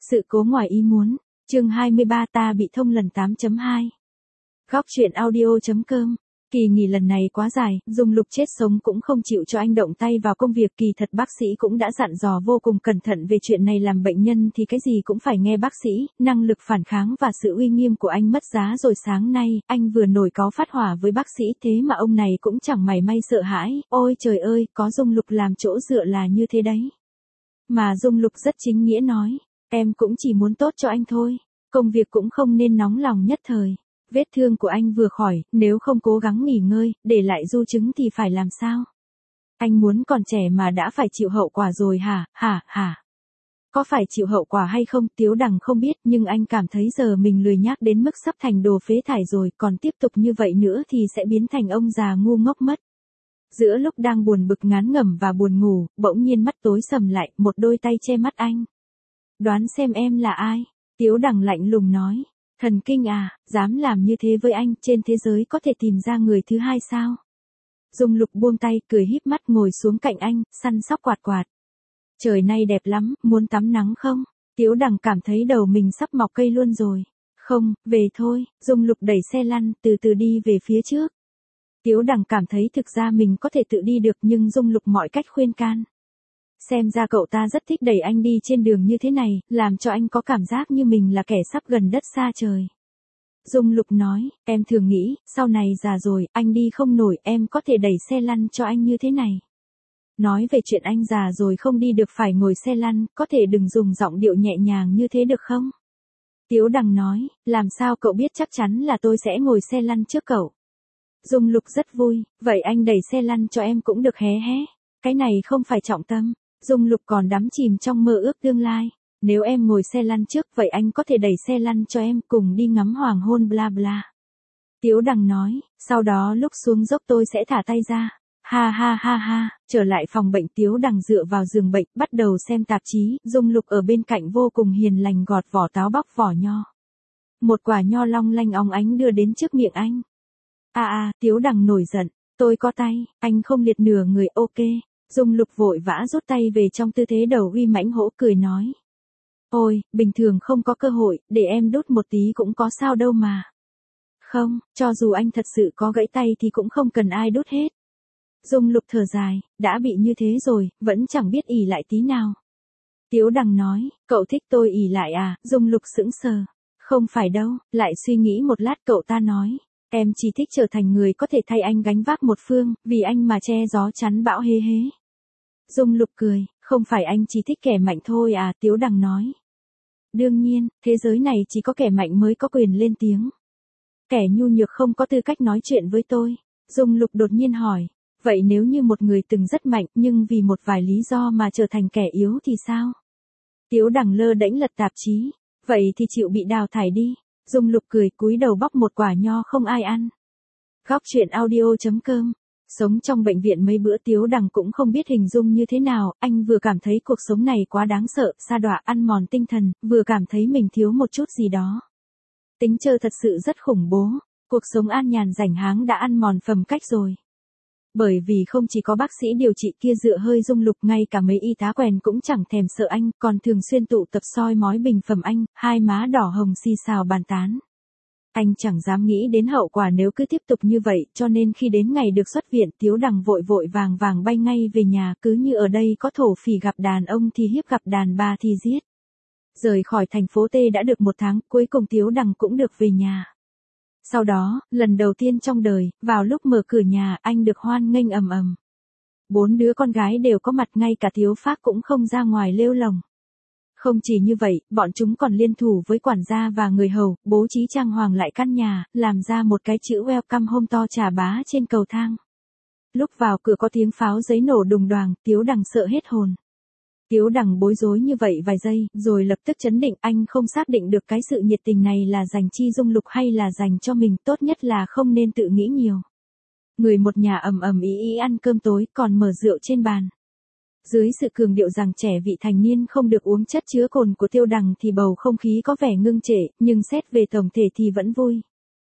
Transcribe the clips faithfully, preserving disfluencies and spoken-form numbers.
Sự cố ngoài ý muốn. Chương hai mươi ba ta bị thông lần tám chấm hai. Góc truyện audio chấm com. Kỳ nghỉ lần này quá dài, Dung Lục chết sống cũng không chịu cho anh động tay vào công việc. Kỳ thật bác sĩ cũng đã dặn dò vô cùng cẩn thận về chuyện này, làm bệnh nhân thì cái gì cũng phải nghe bác sĩ, năng lực phản kháng và sự uy nghiêm của anh mất giá rồi. Sáng nay, anh vừa nổi cáu phát hỏa với bác sĩ, thế mà ông này cũng chẳng mảy may sợ hãi. Ôi trời ơi, có Dung Lục làm chỗ dựa là như thế đấy. Mà Dung Lục rất chính nghĩa nói, em cũng chỉ muốn tốt cho anh thôi, công việc cũng không nên nóng lòng nhất thời. Vết thương của anh vừa khỏi, nếu không cố gắng nghỉ ngơi, để lại di chứng thì phải làm sao? Anh muốn còn trẻ mà đã phải chịu hậu quả rồi hả, hả, hả? Có phải chịu hậu quả hay không, Tiếu Đằng không biết, nhưng anh cảm thấy giờ mình lười nhác đến mức sắp thành đồ phế thải rồi, còn tiếp tục như vậy nữa thì sẽ biến thành ông già ngu ngốc mất. Giữa lúc đang buồn bực ngán ngẩm và buồn ngủ, bỗng nhiên mắt tối sầm lại, một đôi tay che mắt anh. Đoán xem em là ai? Tiếu Đằng lạnh lùng nói. Thần kinh à, dám làm như thế với anh, trên thế giới có thể tìm ra người thứ hai sao? Dung Lục buông tay, cười híp mắt ngồi xuống cạnh anh, săn sóc quạt quạt. Trời nay đẹp lắm, muốn tắm nắng không? Tiếu Đằng cảm thấy đầu mình sắp mọc cây luôn rồi. Không, về thôi. Dung Lục đẩy xe lăn, từ từ đi về phía trước. Tiếu Đằng cảm thấy thực ra mình có thể tự đi được, nhưng Dung Lục mọi cách khuyên can. Xem ra cậu ta rất thích đẩy anh đi trên đường như thế này, làm cho anh có cảm giác như mình là kẻ sắp gần đất xa trời. Dung Lục nói, em thường nghĩ, sau này già rồi, anh đi không nổi, em có thể đẩy xe lăn cho anh như thế này. Nói về chuyện anh già rồi không đi được phải ngồi xe lăn, có thể đừng dùng giọng điệu nhẹ nhàng như thế được không? Tiếu Đằng nói, làm sao cậu biết chắc chắn là tôi sẽ ngồi xe lăn trước cậu? Dung Lục rất vui, vậy anh đẩy xe lăn cho em cũng được hé hé. Cái này không phải trọng tâm. Dung Lục còn đắm chìm trong mơ ước tương lai. Nếu em ngồi xe lăn trước, vậy anh có thể đẩy xe lăn cho em, cùng đi ngắm hoàng hôn bla bla. Tiếu Đằng nói, sau đó lúc xuống dốc tôi sẽ thả tay ra. Ha ha ha ha, trở lại phòng bệnh, Tiếu Đằng dựa vào giường bệnh, bắt đầu xem tạp chí. Dung Lục ở bên cạnh vô cùng hiền lành gọt vỏ táo, bóc vỏ nho. Một quả nho long lanh óng ánh đưa đến trước miệng anh. À à, Tiếu Đằng nổi giận, tôi có tay, anh không liệt nửa người, ok. Dung Lục vội vã rút tay về trong tư thế đầu uy mãnh hổ, cười nói. Ôi, bình thường không có cơ hội, để em đút một tí cũng có sao đâu mà. Không, cho dù anh thật sự có gãy tay thì cũng không cần ai đút hết. Dung Lục thở dài, đã bị như thế rồi, vẫn chẳng biết ỉ lại tí nào. Tiếu Đằng nói, cậu thích tôi ỉ lại à? Dung Lục sững sờ. Không phải đâu, lại suy nghĩ một lát cậu ta nói. Em chỉ thích trở thành người có thể thay anh gánh vác một phương, vì anh mà che gió chắn bão hê hế. Dung Lục cười, không phải anh chỉ thích kẻ mạnh thôi à? Tiếu Đằng nói. Đương nhiên, thế giới này chỉ có kẻ mạnh mới có quyền lên tiếng. Kẻ nhu nhược không có tư cách nói chuyện với tôi. Dung Lục đột nhiên hỏi, vậy nếu như một người từng rất mạnh nhưng vì một vài lý do mà trở thành kẻ yếu thì sao? Tiếu Đằng lơ đễnh lật tạp chí, vậy thì chịu bị đào thải đi. Dung Lục cười, cúi đầu bóc một quả nho không ai ăn. Góc truyện audio chấm com. Sống trong bệnh viện mấy bữa, Tiếu Đằng cũng không biết hình dung như thế nào, anh vừa cảm thấy cuộc sống này quá đáng sợ, sa đọa, ăn mòn tinh thần, vừa cảm thấy mình thiếu một chút gì đó. Tính chơi thật sự rất khủng bố, cuộc sống an nhàn rảnh háng đã ăn mòn phẩm cách rồi. Bởi vì không chỉ có bác sĩ điều trị kia dựa hơi Dung Lục, ngay cả mấy y tá quèn cũng chẳng thèm sợ anh, còn thường xuyên tụ tập soi mói bình phẩm anh, hai má đỏ hồng xì xào bàn tán. Anh chẳng dám nghĩ đến hậu quả nếu cứ tiếp tục như vậy, cho nên khi đến ngày được xuất viện, Tiếu Đằng vội vội vàng vàng bay ngay về nhà, cứ như ở đây có thổ phỉ gặp đàn ông thì hiếp, gặp đàn bà thì giết. Rời khỏi thành phố T đã được một tháng, cuối cùng Tiếu Đằng cũng được về nhà. Sau đó, lần đầu tiên trong đời, vào lúc mở cửa nhà, anh được hoan nghênh ầm ầm. Bốn đứa con gái đều có mặt, ngay cả Tiếu Phác cũng không ra ngoài lêu lồng. Không chỉ như vậy, bọn chúng còn liên thủ với quản gia và người hầu, bố trí trang hoàng lại căn nhà, làm ra một cái chữ welcome home to trà bá trên cầu thang. Lúc vào cửa có tiếng pháo giấy nổ đùng đoàng, Tiếu Đằng sợ hết hồn. Tiếu Đằng bối rối như vậy vài giây, rồi lập tức chấn định, anh không xác định được cái sự nhiệt tình này là dành chi Dung Lục hay là dành cho mình, tốt nhất là không nên tự nghĩ nhiều. Người một nhà ầm ầm ý ý ăn cơm tối, còn mở rượu trên bàn. Dưới sự cường điệu rằng trẻ vị thành niên không được uống chất chứa cồn của Tiêu Đằng thì bầu không khí có vẻ ngưng trệ, nhưng xét về tổng thể thì vẫn vui.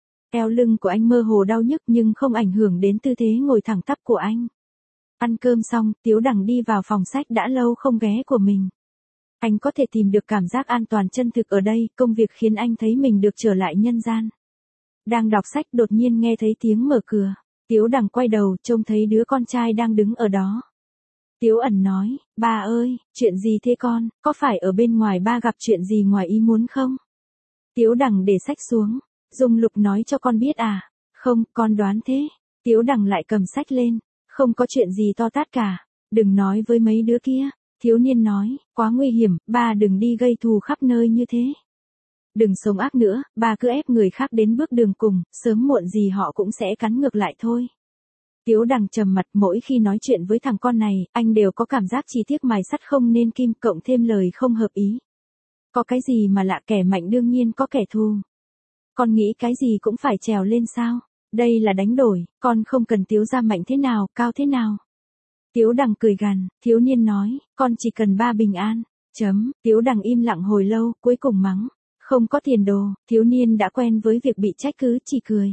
Eo lưng của anh mơ hồ đau nhức nhưng không ảnh hưởng đến tư thế ngồi thẳng tắp của anh. Ăn cơm xong, Tiếu Đằng đi vào phòng sách đã lâu không ghé của mình. Anh có thể tìm được cảm giác an toàn chân thực ở đây, công việc khiến anh thấy mình được trở lại nhân gian. Đang đọc sách đột nhiên nghe thấy tiếng mở cửa. Tiếu Đằng quay đầu trông thấy đứa con trai đang đứng ở đó. Tiếu Ẩn nói, ba ơi, chuyện gì thế con, có phải ở bên ngoài ba gặp chuyện gì ngoài ý muốn không? Tiếu Đằng để sách xuống, Dung Lục nói cho con biết à? Không, con đoán thế. Tiếu Đằng lại cầm sách lên, không có chuyện gì to tát cả, đừng nói với mấy đứa kia. Thiếu niên nói, quá nguy hiểm, ba đừng đi gây thù khắp nơi như thế. Đừng sống ác nữa, ba cứ ép người khác đến bước đường cùng, sớm muộn gì họ cũng sẽ cắn ngược lại thôi. Tiếu Đằng trầm mặt, mỗi khi nói chuyện với thằng con này, anh đều có cảm giác chi tiết mài sắt không nên kim, cộng thêm lời không hợp ý. Có cái gì mà lạ, kẻ mạnh đương nhiên có kẻ thù. Con nghĩ cái gì cũng phải trèo lên sao? Đây là đánh đổi, con không cần Tiếu gia mạnh thế nào, cao thế nào. Tiếu Đằng cười gằn, thiếu niên nói, con chỉ cần ba bình an. Chấm, Tiếu Đằng im lặng hồi lâu, cuối cùng mắng. Không có tiền đồ, thiếu niên đã quen với việc bị trách cứ, chỉ cười.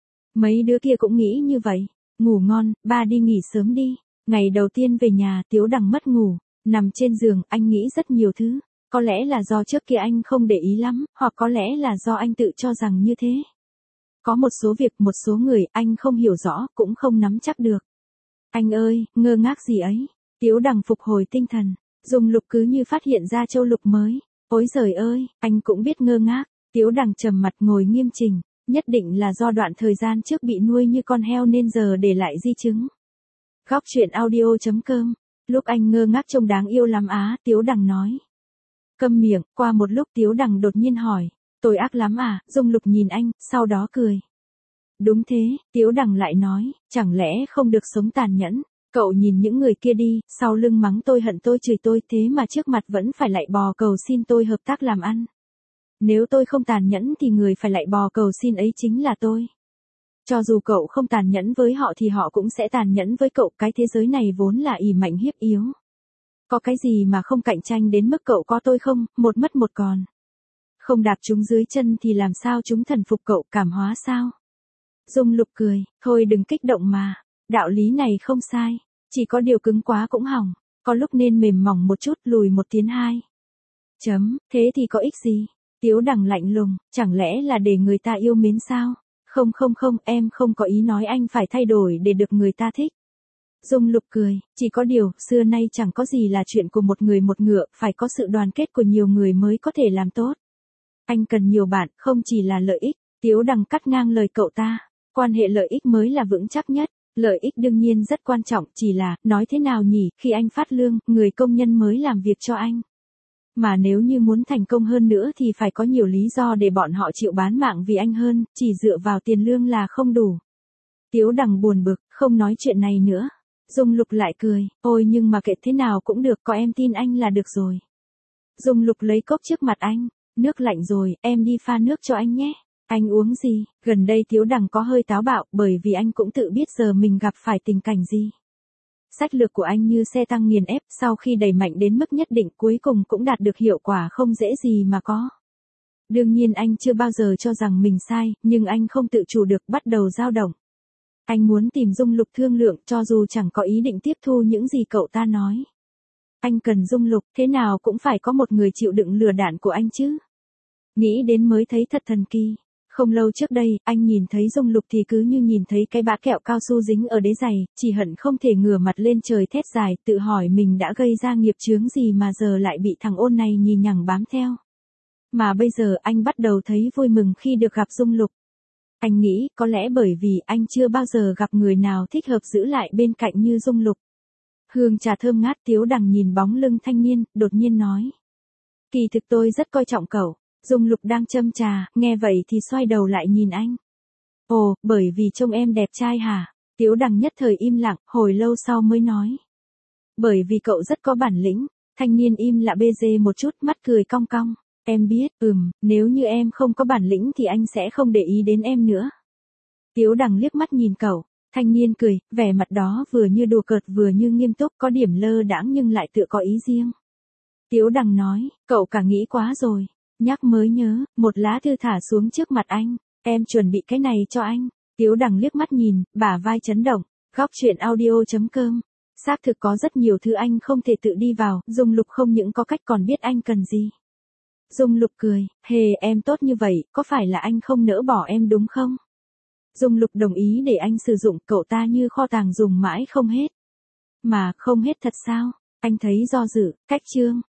Mấy đứa kia cũng nghĩ như vậy. Ngủ ngon, ba đi nghỉ sớm đi. Ngày đầu tiên về nhà, Tiếu Đằng mất ngủ. Nằm trên giường, anh nghĩ rất nhiều thứ. Có lẽ là do trước kia anh không để ý lắm, hoặc có lẽ là do anh tự cho rằng như thế. Có một số việc, một số người, anh không hiểu rõ, cũng không nắm chắc được. Anh ơi, ngơ ngác gì ấy? Tiếu Đằng phục hồi tinh thần. Dung Lục cứ như phát hiện ra châu lục mới. Ôi giời ơi, anh cũng biết ngơ ngác. Tiếu Đằng trầm mặt ngồi nghiêm chỉnh. Nhất định là do đoạn thời gian trước bị nuôi như con heo nên giờ để lại di chứng. Góc truyện audio chấm com. Lúc anh ngơ ngác trông đáng yêu lắm á, Tiếu Đằng nói. Câm miệng, qua một lúc Tiếu Đằng đột nhiên hỏi. Tôi ác lắm à? Dung Lục nhìn anh, sau đó cười. Đúng thế, Tiếu Đằng lại nói, chẳng lẽ không được sống tàn nhẫn. Cậu nhìn những người kia đi, sau lưng mắng tôi, hận tôi, chửi tôi, thế mà trước mặt vẫn phải lại bò cầu xin tôi hợp tác làm ăn. Nếu tôi không tàn nhẫn thì người phải lại bò cầu xin ấy chính là tôi. Cho dù cậu không tàn nhẫn với họ thì họ cũng sẽ tàn nhẫn với cậu, cái thế giới này vốn là ỷ mạnh hiếp yếu. Có cái gì mà không cạnh tranh đến mức cậu có tôi không, một mất một còn. Không đạp chúng dưới chân thì làm sao chúng thần phục cậu, cảm hóa sao? Dung Lục cười, thôi đừng kích động mà, đạo lý này không sai, chỉ có điều cứng quá cũng hỏng, có lúc nên mềm mỏng một chút, lùi một tiến hai. Chấm, thế thì có ích gì? Tiếu Đằng lạnh lùng, chẳng lẽ là để người ta yêu mến sao? Không không không, em không có ý nói anh phải thay đổi để được người ta thích. Dung Lục cười, chỉ có điều, xưa nay chẳng có gì là chuyện của một người một ngựa, phải có sự đoàn kết của nhiều người mới có thể làm tốt. Anh cần nhiều bạn, không chỉ là lợi ích. Tiếu Đằng cắt ngang lời cậu ta. Quan hệ lợi ích mới là vững chắc nhất. Lợi ích đương nhiên rất quan trọng, chỉ là, nói thế nào nhỉ, khi anh phát lương, người công nhân mới làm việc cho anh. Mà nếu như muốn thành công hơn nữa thì phải có nhiều lý do để bọn họ chịu bán mạng vì anh hơn, chỉ dựa vào tiền lương là không đủ. Tiếu Đằng buồn bực, không nói chuyện này nữa. Dung Lục lại cười, ôi nhưng mà kệ thế nào cũng được, có em tin anh là được rồi. Dung Lục lấy cốc trước mặt anh, nước lạnh rồi, em đi pha nước cho anh nhé. Anh uống gì? Gần đây Tiếu Đằng có hơi táo bạo, bởi vì anh cũng tự biết giờ mình gặp phải tình cảnh gì. Sách lược của anh như xe tăng nghiền ép, sau khi đẩy mạnh đến mức nhất định cuối cùng cũng đạt được hiệu quả không dễ gì mà có. Đương nhiên anh chưa bao giờ cho rằng mình sai, nhưng anh không tự chủ được, bắt đầu dao động. Anh muốn tìm Dung Lục thương lượng, cho dù chẳng có ý định tiếp thu những gì cậu ta nói. Anh cần Dung Lục, thế nào cũng phải có một người chịu đựng lửa đạn của anh chứ. Nghĩ đến mới thấy thật thần kỳ. Không lâu trước đây, anh nhìn thấy Dung Lục thì cứ như nhìn thấy cái bã kẹo cao su dính ở đế giày, chỉ hận không thể ngửa mặt lên trời thét dài, tự hỏi mình đã gây ra nghiệp chướng gì mà giờ lại bị thằng ôn này nhìn nhằng bám theo. Mà bây giờ anh bắt đầu thấy vui mừng khi được gặp Dung Lục. Anh nghĩ, có lẽ bởi vì anh chưa bao giờ gặp người nào thích hợp giữ lại bên cạnh như Dung Lục. Hương trà thơm ngát. Tiếu Đằng nhìn bóng lưng thanh niên, đột nhiên nói. Kỳ thực tôi rất coi trọng cậu. Dung Lục đang châm trà, nghe vậy thì xoay đầu lại nhìn anh. Ồ, bởi vì trông em đẹp trai hả? Tiếu Đằng nhất thời im lặng, hồi lâu sau mới nói. Bởi vì cậu rất có bản lĩnh. Thanh niên im lặng bê dê một chút, mắt cười cong cong. Em biết, ừm, nếu như em không có bản lĩnh thì anh sẽ không để ý đến em nữa. Tiếu Đằng liếc mắt nhìn cậu. Thanh niên cười, vẻ mặt đó vừa như đùa cợt vừa như nghiêm túc, có điểm lơ đãng nhưng lại tựa có ý riêng. Tiếu Đằng nói, cậu cả nghĩ quá rồi. Nhắc mới nhớ, một lá thư thả xuống trước mặt anh. Em chuẩn bị cái này cho anh. Tiếu Đằng liếc mắt nhìn, bả vai chấn động. Góc truyện audio chấm com Xác thực có rất nhiều thứ anh không thể tự đi vào, Dung Lục không những có cách còn biết anh cần gì. Dung Lục cười, hề em tốt như vậy, có phải là anh không nỡ bỏ em đúng không? Dung Lục đồng ý để anh sử dụng cậu ta như kho tàng dùng mãi không hết. Mà không hết thật sao? Anh thấy do dự, cách chương.